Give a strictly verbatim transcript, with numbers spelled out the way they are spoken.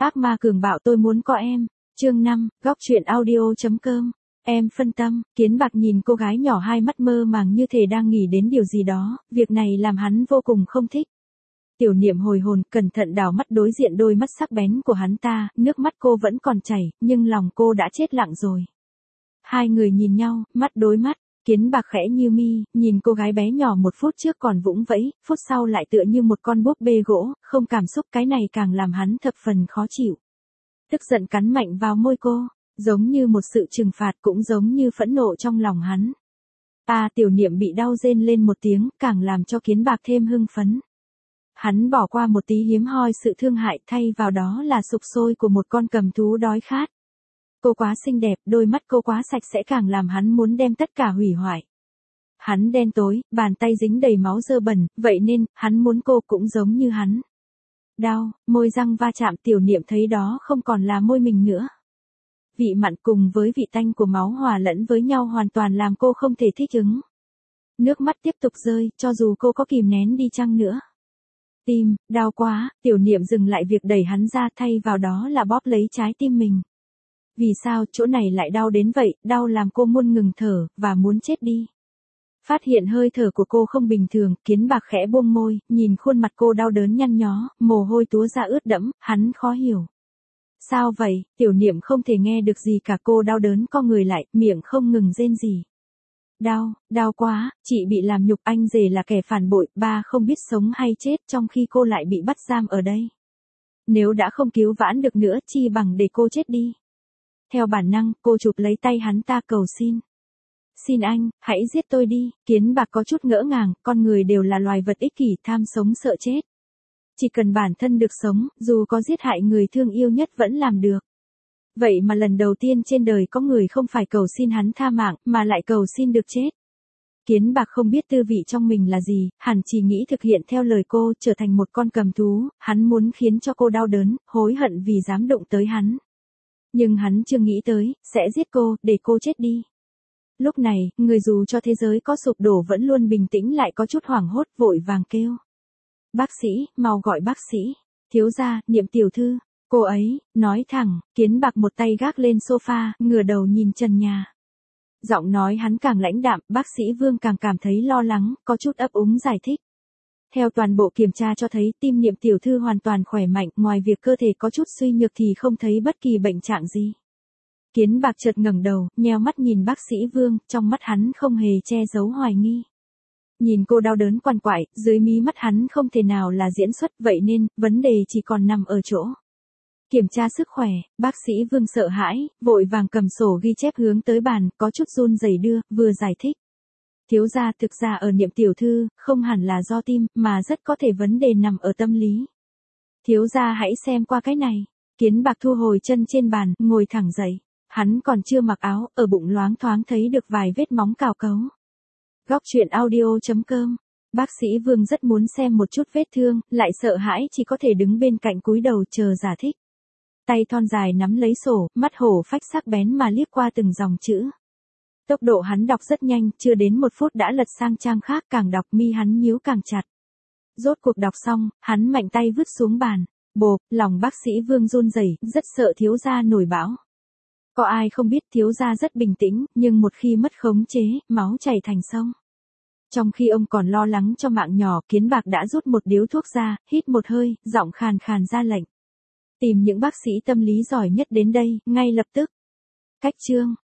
Ác ma cường bạo tôi muốn có em. Chương năm, góc truyện audio chấm com. Em phân tâm, Kiến Bạc nhìn cô gái nhỏ hai mắt mơ màng như thể đang nghĩ đến điều gì đó, việc này làm hắn vô cùng không thích. Tiểu Niệm hồi hồn, cẩn thận đảo mắt đối diện đôi mắt sắc bén của hắn ta, nước mắt cô vẫn còn chảy, nhưng lòng cô đã chết lặng rồi. Hai người nhìn nhau, mắt đối mắt, Kiến Bạc khẽ như mi, nhìn cô gái bé nhỏ một phút trước còn vũng vẫy, phút sau lại tựa như một con búp bê gỗ, không cảm xúc, cái này càng làm hắn thập phần khó chịu. Tức giận cắn mạnh vào môi cô, giống như một sự trừng phạt cũng giống như phẫn nộ trong lòng hắn. À, Tiểu Niệm bị đau rên lên một tiếng, càng làm cho Kiến Bạc thêm hưng phấn. Hắn bỏ qua một tí hiếm hoi sự thương hại, thay vào đó là sục sôi của một con cầm thú đói khát. Cô quá xinh đẹp, đôi mắt cô quá sạch sẽ càng làm hắn muốn đem tất cả hủy hoại. Hắn đen tối, bàn tay dính đầy máu dơ bẩn, vậy nên, hắn muốn cô cũng giống như hắn. Đau, môi răng va chạm, Tiểu Niệm thấy đó không còn là môi mình nữa. Vị mặn cùng với vị tanh của máu hòa lẫn với nhau hoàn toàn làm cô không thể thích ứng. Nước mắt tiếp tục rơi, cho dù cô có kìm nén đi chăng nữa. Tim, đau quá, Tiểu Niệm dừng lại việc đẩy hắn ra, thay vào đó là bóp lấy trái tim mình. Vì sao chỗ này lại đau đến vậy, đau làm cô muốn ngừng thở, và muốn chết đi. Phát hiện hơi thở của cô không bình thường, Kiến Bạc khẽ buông môi, nhìn khuôn mặt cô đau đớn nhăn nhó, mồ hôi túa ra ướt đẫm, hắn khó hiểu. Sao vậy, Tiểu Niệm không thể nghe được gì cả, cô đau đớn co người lại, miệng không ngừng rên rỉ. Đau, đau quá, chị bị làm nhục, anh rể là kẻ phản bội, ba không biết sống hay chết trong khi cô lại bị bắt giam ở đây. Nếu đã không cứu vãn được nữa, chi bằng để cô chết đi. Theo bản năng, cô chụp lấy tay hắn ta cầu xin. Xin anh, hãy giết tôi đi. Kiến Bạc có chút ngỡ ngàng, con người đều là loài vật ích kỷ, tham sống sợ chết. Chỉ cần bản thân được sống, dù có giết hại người thương yêu nhất vẫn làm được. Vậy mà lần đầu tiên trên đời có người không phải cầu xin hắn tha mạng, mà lại cầu xin được chết. Kiến Bạc không biết tư vị trong mình là gì, hẳn chỉ nghĩ thực hiện theo lời cô, trở thành một con cầm thú, hắn muốn khiến cho cô đau đớn, hối hận vì dám đụng tới hắn. Nhưng hắn chưa nghĩ tới, sẽ giết cô, để cô chết đi. Lúc này, người dù cho thế giới có sụp đổ vẫn luôn bình tĩnh lại có chút hoảng hốt, vội vàng kêu. Bác sĩ, mau gọi bác sĩ. Thiếu gia, Niệm tiểu thư. Cô ấy, nói thẳng, Kiến Bạc một tay gác lên sofa, ngửa đầu nhìn trần nhà. Giọng nói hắn càng lãnh đạm, bác sĩ Vương càng cảm thấy lo lắng, có chút ấp úng giải thích. Theo toàn bộ kiểm tra cho thấy tim Niệm tiểu thư hoàn toàn khỏe mạnh, ngoài việc cơ thể có chút suy nhược thì không thấy bất kỳ bệnh trạng gì. Kiến Bạc chợt ngẩng đầu, nheo mắt nhìn bác sĩ Vương, trong mắt hắn không hề che giấu hoài nghi. Nhìn cô đau đớn quằn quại, dưới mí mắt hắn không thể nào là diễn xuất, vậy nên, vấn đề chỉ còn nằm ở chỗ. Kiểm tra sức khỏe, bác sĩ Vương sợ hãi, vội vàng cầm sổ ghi chép hướng tới bàn, có chút run rẩy đưa, vừa giải thích. Thiếu gia, thực ra ở Niệm tiểu thư, không hẳn là do tim, mà rất có thể vấn đề nằm ở tâm lý. Thiếu gia hãy xem qua cái này. Kiến Bạc thu hồi chân trên bàn, ngồi thẳng dậy. Hắn còn chưa mặc áo, ở bụng loáng thoáng thấy được vài vết móng cào cấu. Góc truyện audio chấm com. Bác sĩ Vương rất muốn xem một chút vết thương, lại sợ hãi chỉ có thể đứng bên cạnh cúi đầu chờ giải thích. Tay thon dài nắm lấy sổ, mắt hổ phách sắc bén mà liếc qua từng dòng chữ. Tốc độ hắn đọc rất nhanh, chưa đến một phút đã lật sang trang khác, càng đọc mi hắn nhíu càng chặt. Rốt cuộc đọc xong, hắn mạnh tay vứt xuống bàn. Bộp, lòng bác sĩ Vương run rẩy, rất sợ thiếu gia nổi bão. Có ai không biết thiếu gia rất bình tĩnh, nhưng một khi mất khống chế, máu chảy thành sông. Trong khi ông còn lo lắng cho mạng nhỏ, Kiến Bạc đã rút một điếu thuốc ra, hít một hơi, giọng khàn khàn ra lệnh. Tìm những bác sĩ tâm lý giỏi nhất đến đây, ngay lập tức. Cách chương.